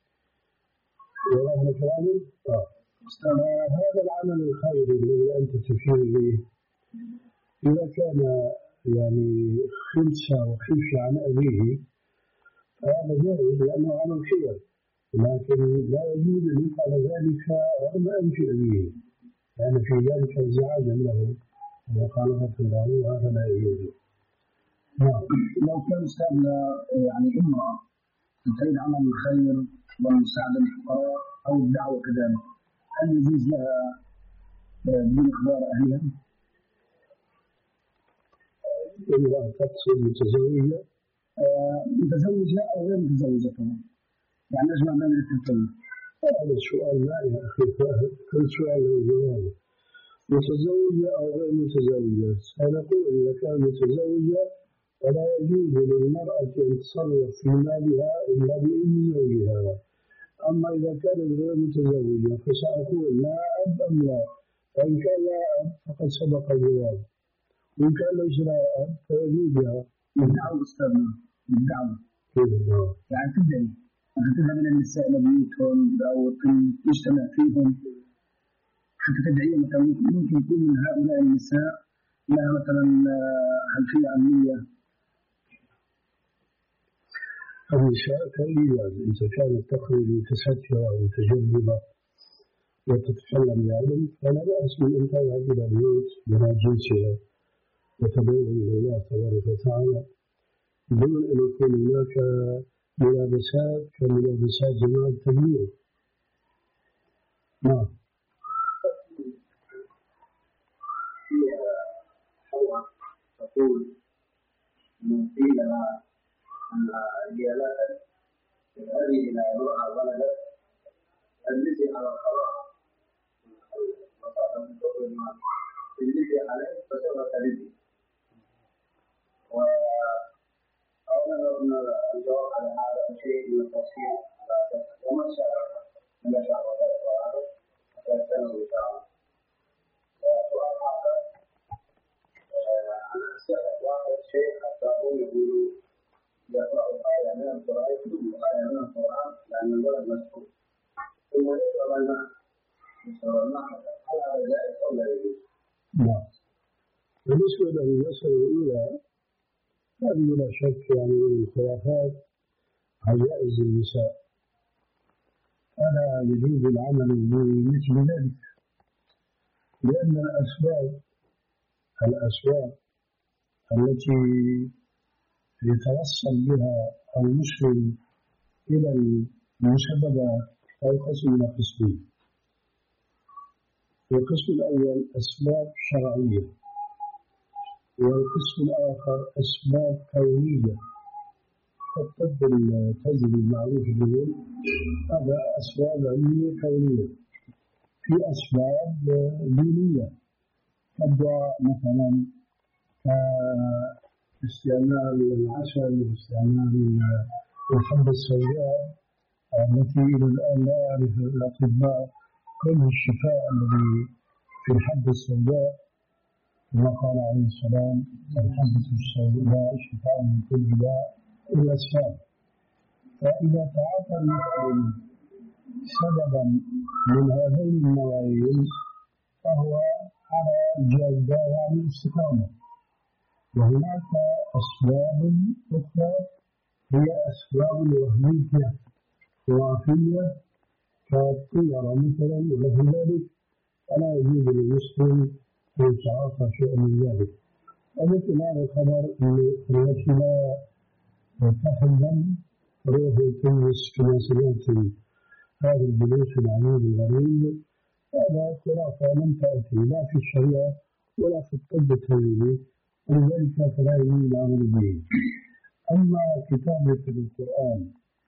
S1: وهذا كلامه هذا العمل الخيري الذي أنت تشير إليه إذا كان يعني خلسة وخفية عن أبيه فهذا جائز لأنه عمل خير، لكن لا يجوز أن يفعل ذلك رغم أنف أبيه لأن في ذلك ازعاجا له ومخالفة له وهذا لا يجوز.
S3: نعم. لو كان استاذنا يعني امرأة تريد عمل الخير والمساعدة للفقراء أو الدعوة كذلك، هل يجوز لها بدون إخبار أهلها؟
S1: إذا تقصد متزوجة
S3: متزوجة أو غير متزوجة كمان، يعني أجمع بين الاثنين.
S1: هذا السؤال ما يا أخي فهد، كل سؤال له جوابه. متزوجة أو غير متزوجة؟ سنقول إذا كان متزوجة فلا يجوز للمرأة أن تصرف في مالها إلا بإذن زوجها. أما إذا كانت غير متزوجة فسأقول لا أب أم لا، فإن كان لا أب فقد سبق الجواب، وإن كان ليس لا أب فيجوز لها.
S3: الدعوة أستاذنا، الدعوة
S1: كيف الدعوة؟
S3: يعني تدعي أن تذهب إلى النساء لبيوتهم أو تجتمع فيهم حتى تدعي. مثلا ممكن يكون من هؤلاء النساء لها مثلا خلفية علمية.
S1: النساء كالرجال إذا كانت تخرج متسترة ومتجملة وتتكلم بعلم فلا بأس من أن تذهب إلى البيوت مع جنسها وتدعو إلى الله تبارك وتعالى بدون أن يكون هناك ملابسات كملابسات جماعة التبليغ. نعم.
S2: حواء تقول من قيل أن هي لا هذه لا يرى ولدت التي على القرار وصارت تقول ما الذي عليه فسوف تلدي. وأولا أن الجواب على هذا شيء من التفصيل وما شاء من شاء الله تعالى فيستنوا إن شاء الله. وسؤال آخر أنا أسأل واحد شيء حتى هم يقولوا يقرأ آية من القرآن يكتب آية من القرآن لأن الولد مسؤول ثم يشرب الماء يشرب الماء هل هذا جائز أو لا يجوز؟
S1: نعم. بالنسبة للمسألة الأولى هذه لا شك يعني من الخرافات عجائز النساء، فلا يجوز العمل بمثل ذلك، لأن الأسباب الأسباب التي يتوصل بها المسلم إلى المسببات تنقسم إلى قسمين. القسم الأول أسباب شرعية، والقسم الآخر أسباب كونية. فالطب التجريبي المعروف به هذا أسباب علمية كونية. في أسباب دينية كالدعاء مثلا، كاستعمال العسل واستعمال الحبة السوداء التي إلى الآن لا يعرف الأطباء كل الشفاء الذي في الحبة السوداء، كما قال عليه السلام الحبة السوداء شفاء من كل داء إلا السام. فإذا تعاطى المسلم سببا من هذين النوعين فهو على الجادة وعلى الاستقامة. وهناك أسباب أخرى هي أسباب وهمية خرافية كالطيرة مثلا ونحو ذلك، فلا يجوز للمسلم أن يتعاطى شيئا من ذلك. ومثل هذا الخبر التي لا تحمل روح الكنس كما سمعت هذا الجلوس العجيب الغريب، هذا خرافة لم تأتي لا في الشريعة ولا في الطب التجريبي، ولذلك فلا يجوز العمل به. أما كتابة القرآن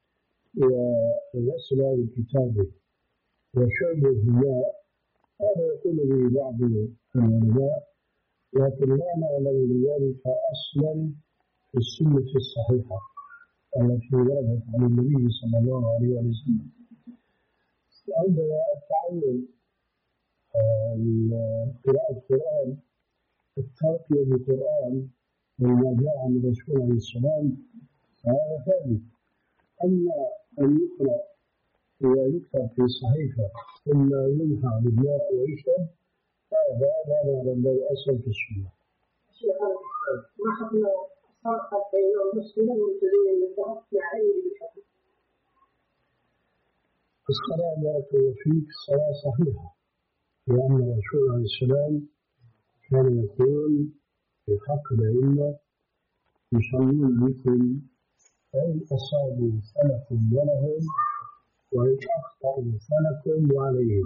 S1: وغسل الكتابة وشرب الماء هذا يقول به بعض العلماء، لكن لا نعلم لذلك أصلا في السنة الصحيحة التي وردت عن النبي صلى الله عليه وسلم. عندنا التعلم قراءة القرآن، الترقية بالقرآن وما جاء عن الرسول عليه السلام هذا ثابت. أما أن يقرأ ويكتب في صحيفة ثم يمحى بالماء ويشرب هذا لا نعلم له أصل في السنة.
S2: ما حكم الفرق بين المسلم والمتدين بالذهب مع أي بالحكم؟
S1: الصلاة بارك الله فيك الصلاة صحيحة، لأن الرسول عليه السلام كان يقول في حق الأئمة يصلون بكم فإن أصابوا فلكم ولهم وإن أخطأوا فلكم وعليهم.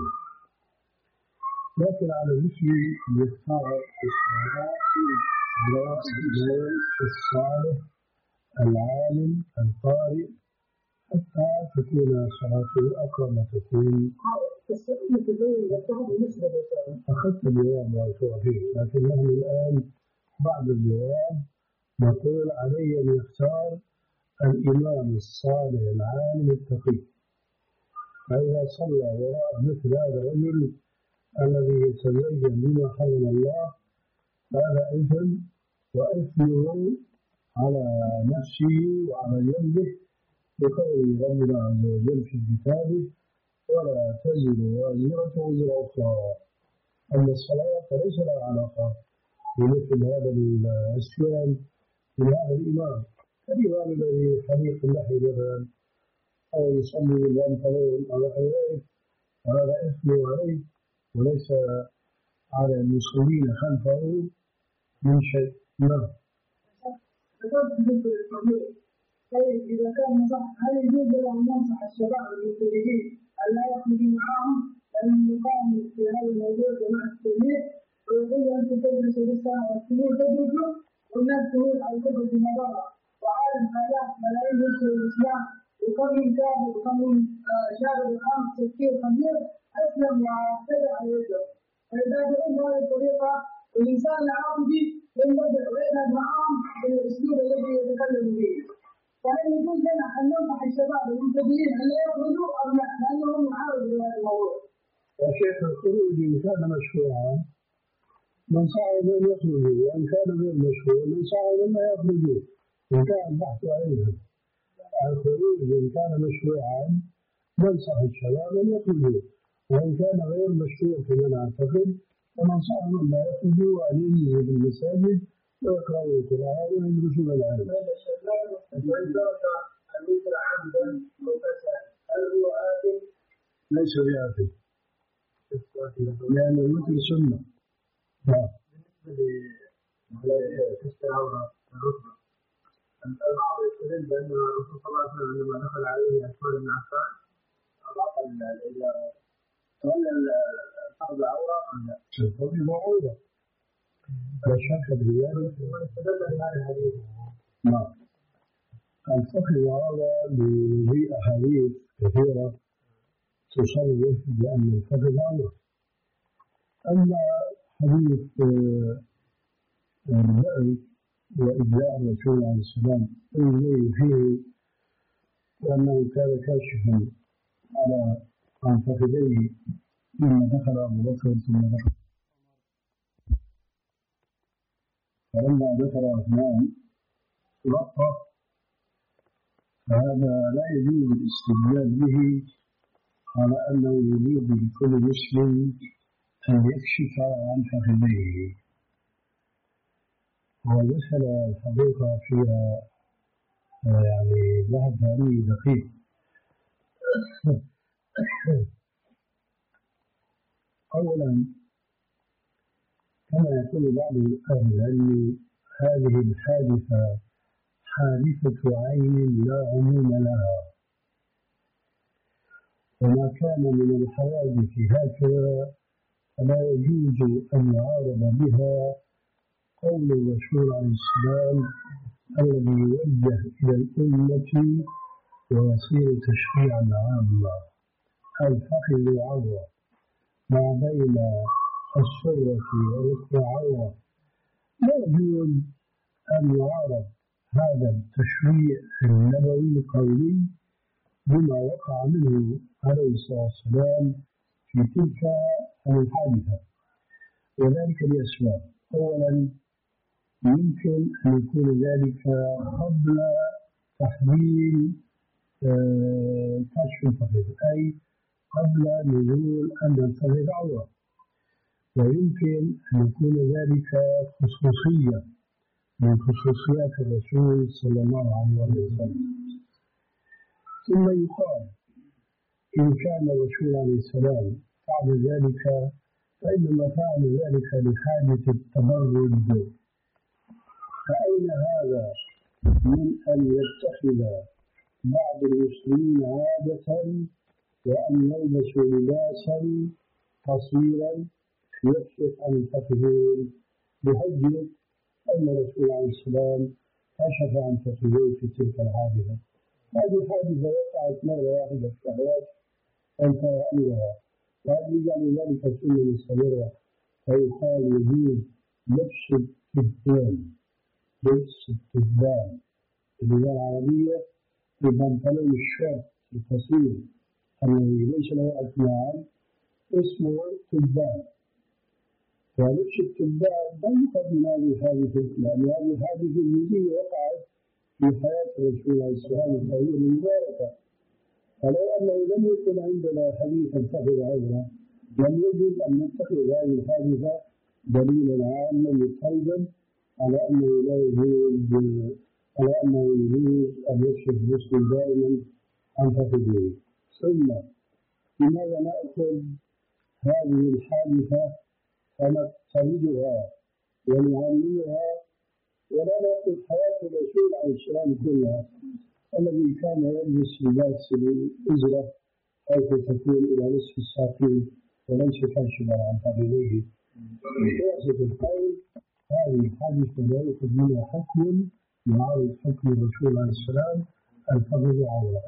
S1: لكن على المسلم يختار الصلاة على الإمام الصالح العالم القارئ حتى تكون صلاته أقرب ما تكون. أخذت الجواب والسؤال فيه، لكن نحن الآن بعد الجواب نقول عليه أن يختار الإمام الصالح العالم التقي. فإذا صلى وراء مثل هذا الرجل الذي يتزين بما حرم الله هذا إثم، وإثمه على نفسه وعلى جنبه، بقول ربنا عز وجل في كتابه: ولا تزر وازرة وزر أخرى. أما الصلاة فليس لها علاقة بمثل هذا العصيان من هذا الإمام، الإمام الذي حريق اللحي مثلا أو يصلي بالبنطلون أو غير ذلك، هذا إثمه عليه وليس على المصلين خلفه من شيء. نعم.
S2: طيب إذا كان صح، هل يجوز له أن ينصح الشباب المبتدئين أن لا يخرجوا معهم لأنهم يقاموا في هذا الموضوع جماعة التبليغ، ويقول أنتم تدرسوا بالسنة والسنين تدرسوا والناس تقول على الكفر بمضرة، وعالم آلاف ملايين يدخل الإسلام وكم من كافر وكم من شارب الخمر تفكير خمير أسلم وابتدع على يده. فإذا تقوم بهذه الطريقة الإنسان العاطفي ينبدع ويذهب معهم بالأسلوب الذي يتكلم به. فهل يجوز لنا أن ننصح الشباب المبتدئين أن لا يخرجوا أو لا؟ لأنهم يعارضوا بهذا الموضوع.
S1: يا شيخ، الخروج إن كان مشروعا ننصحهم أن يخرجوا، وإن كان غير مشروع ننصحهم أن لا يخرجوا. إن كان البحث عليهم الخروج إن كان مشروعا ننصح الشباب أن يخرجوا، وإن كان غير مشروع كما نعتقد فننصحهم أن لا يخرجوا وأن يجلسوا في المساجد ويقرأوا القرآن ويدرسون العلم.
S3: هل هو آثم؟
S1: ليس بآثم، لأن الوتر سنة.
S3: بالنسبة لكشف العورة الركبة، البعض يستدل بأن الرسول صلى الله عليه وسلم عندما دخل عليه عثمان بن عفان أضاق الإزار، هل الفخذ عورة أم لا؟
S1: الفخذ عورة لا شك في ذلك.
S3: من استدل بهذا الحديث؟
S1: نعم، الفخذ عورة لوجود أحاديث كثيرة تصرف بأن الفخذ عورة. أما حديث الرأي وإبداع الرسول عليه السلام الذي فيه وأنه كان كاشفا على عن فخذيه لما دخل أبو بكر ثم دخل، فلما دخل عثمان غطى، فهذا لا يجوز الاستدلال به على أنه يجوز لكل مسلم أن يكشف عن فخذيه. والمسألة الحقيقة فيها يعني بحث علمي دقيق. أولا كما يقول بعض أهل العلم هذه الحادثة حادثة عين لا عموم لها، وما كان من الحوادث هكذا فلا يجوز أن يعارض بها قول الرسول عليه السلام الذي يوجه إلى الأمة ويصير تشريعا عاما: الفخذ عورة، ما بين السرة والركبة عورة. لا يجوز أن يعارض هذا التشريع النبوي القولي بما وقع منه عليه الصلاة والسلام في تلك الحادثة، وذلك لأسباب. أولا يمكن أن يكون ذلك قبل تحريم كشف الفخذ، أي قبل نزول أن الفخذ عورة، ويمكن أن يكون ذلك خصوصية من خصوصيات الرسول صلى الله عليه وسلم. ثم يقال إن كان الرسول عليه السلام فعل ذلك فإنما فعل ذلك لحاجة التبرد، فأين هذا من أن يتخذ بعض المسلمين عادة وأن يلبسوا لباسا قصيرا يكشف عن الفخذين بحجة أن الرسول عليه السلام كشف عن فخذيه في تلك الحادثة؟ هذه الحادثة وقعت مرة واحدة في الحياة انتهى أمرها، وهذا يجعل ذلك سنة مستمرة، فيقال يجوز لبس التبان، لبس التبان باللغة العربية البنطلون الشورت القصير الذي ليس له أكمام اسمه تبان. ولبس التبان لم يقل من هذه الحادثة، لأن هذه الحادثة الجزئية وقعت في حياة الرسول عليه السلام الطويلة المباركة، فلو أنه لم يكن عندنا حديثا فهو عبرة لم يجب أن نتخذ هذه الحادثة دليلا عاما مضطردا على أنه لا يجوز على أنه يجوز أن يكشف المسلم دائما عن فخذه. ثم لماذا نأخذ هذه الحادثة فنقترضها ونعلمها ولا نأخذ حياة الرسول عليه السلام كلها الذي كان يلبس لباس الإزرة حيث تكون إلى نصف الساقين وليس كاشفا عن فخذيه. خلاصة القول هذه الحادثة لا يأخذ منها حكم يعارض حكم الرسول عليه السلام الفخذ عورة.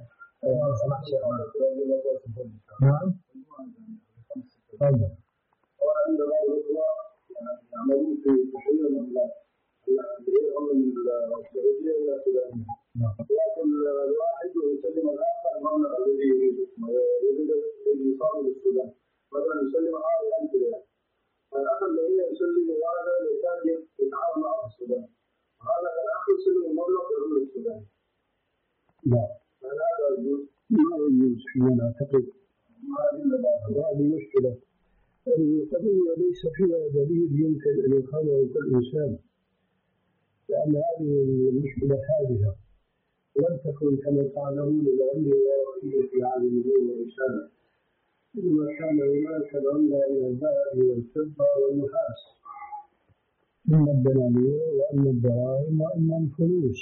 S1: نعم. تفضل.
S2: وعند بعض الإخوة يعملون في تحويل الأملاك الأمر من السعودية إلى السودان، لكن الواحد يسلم الآخر المبلغ الذي يريده يريد الإيصال للسودان، مثلا يسلم هذا ألف ريال، فالأخ الذي يسلم هذا لتاجر يتعامل معه في السودان، هذا الأخ يسلم المبلغ يعود للسودان.
S1: لا
S2: فهذا يجوز؟
S1: ما يجوز فيما أعتقد، هذه مشكلة. القضية ليس فيها دليل يمكن أن يفهمه كل إنسان، لأن هذه المشكلة حادثة لم تكن كما تعلمون العملة الورقية في عالم النبوة والرسالة، إنما كان هناك العملة من الذهب والفضة والنحاس، إما الدنانير وإما الدراهم وإما الفلوس،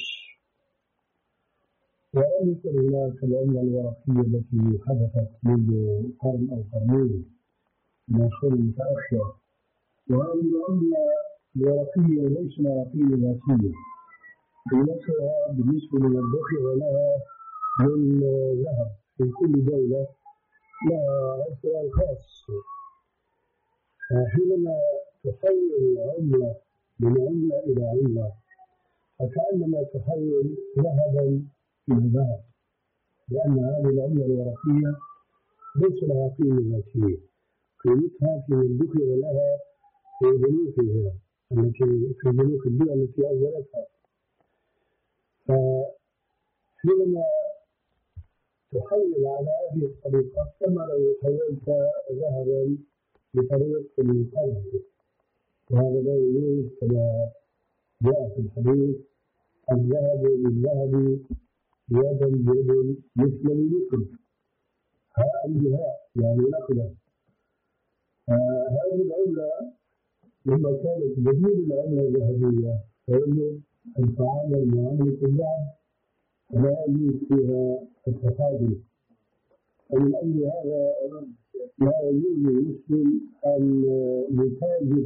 S1: ولم يكن هناك العملة الورقية التي حدثت منذ قرن أو قرنين من العصور المتأخرة. وهذه العملة الورقية ليست ورقية ذاتية، قيمتها بالنسبة لمن دفع لها من ذهب في كل دولة لها عرفها الخاص. حينما تحول العملة من عملة إلى عملة فكأنما تحول ذهبا إلى ذهب، لأن هذه العملة الورقية ليس لها قيمة ذاتية، قيمتها في من دفع لها في بنوكها التي في بنوك الدول التي أولتها. فحينما تحول على هذه الطريقة كما لو حولت ذهبا بطريق القرض، وهذا لا يجوز كما جاء في الحديث الذهب بالذهب يدا بيد مثل المثل هاء بهاء يعني نقدا. هذه العملة لما كانت بديل العملة الذهبية فيجب أن تعامل معاملة الذهب ولا يجوز فيها التفاضل، ومن أجل هذا لا يجوز للمسلم أن يتاجر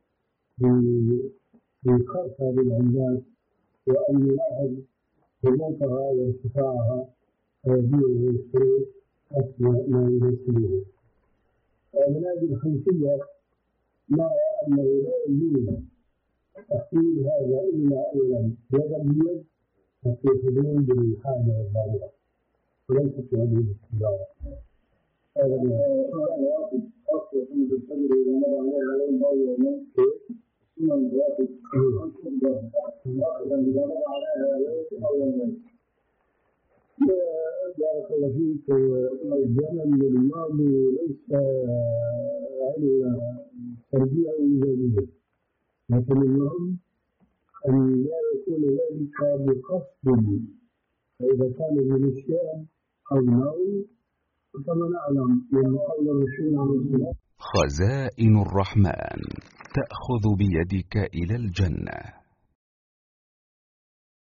S1: بخرق هذه العملات وأن يلاحظ هبوطها وارتفاعها ويبيع ويشتري أثناء ما يرسله. ومن هذه الخلفية نرى أنه لا يجوز تحويل هذا إلا أولا يدا بيد وفي حدود الحاجة والضرورة وليس في حدود التجارة. هذا الواقع أصل في التجربة إذا مر عليها على الماء والماء ثم الواقع إذا مر عليها أو الماء. بارك الله فيك. الزمن الماضي ليس علم تربية إيجابية، لكن المهم أن لا يكون ذلك بقصد، فإذا كان بنسيان أو نوم فكما نعلم من قول الرسول عليه السلام
S4: خزائن الرحمن تأخذ بيدك إلى الجنة.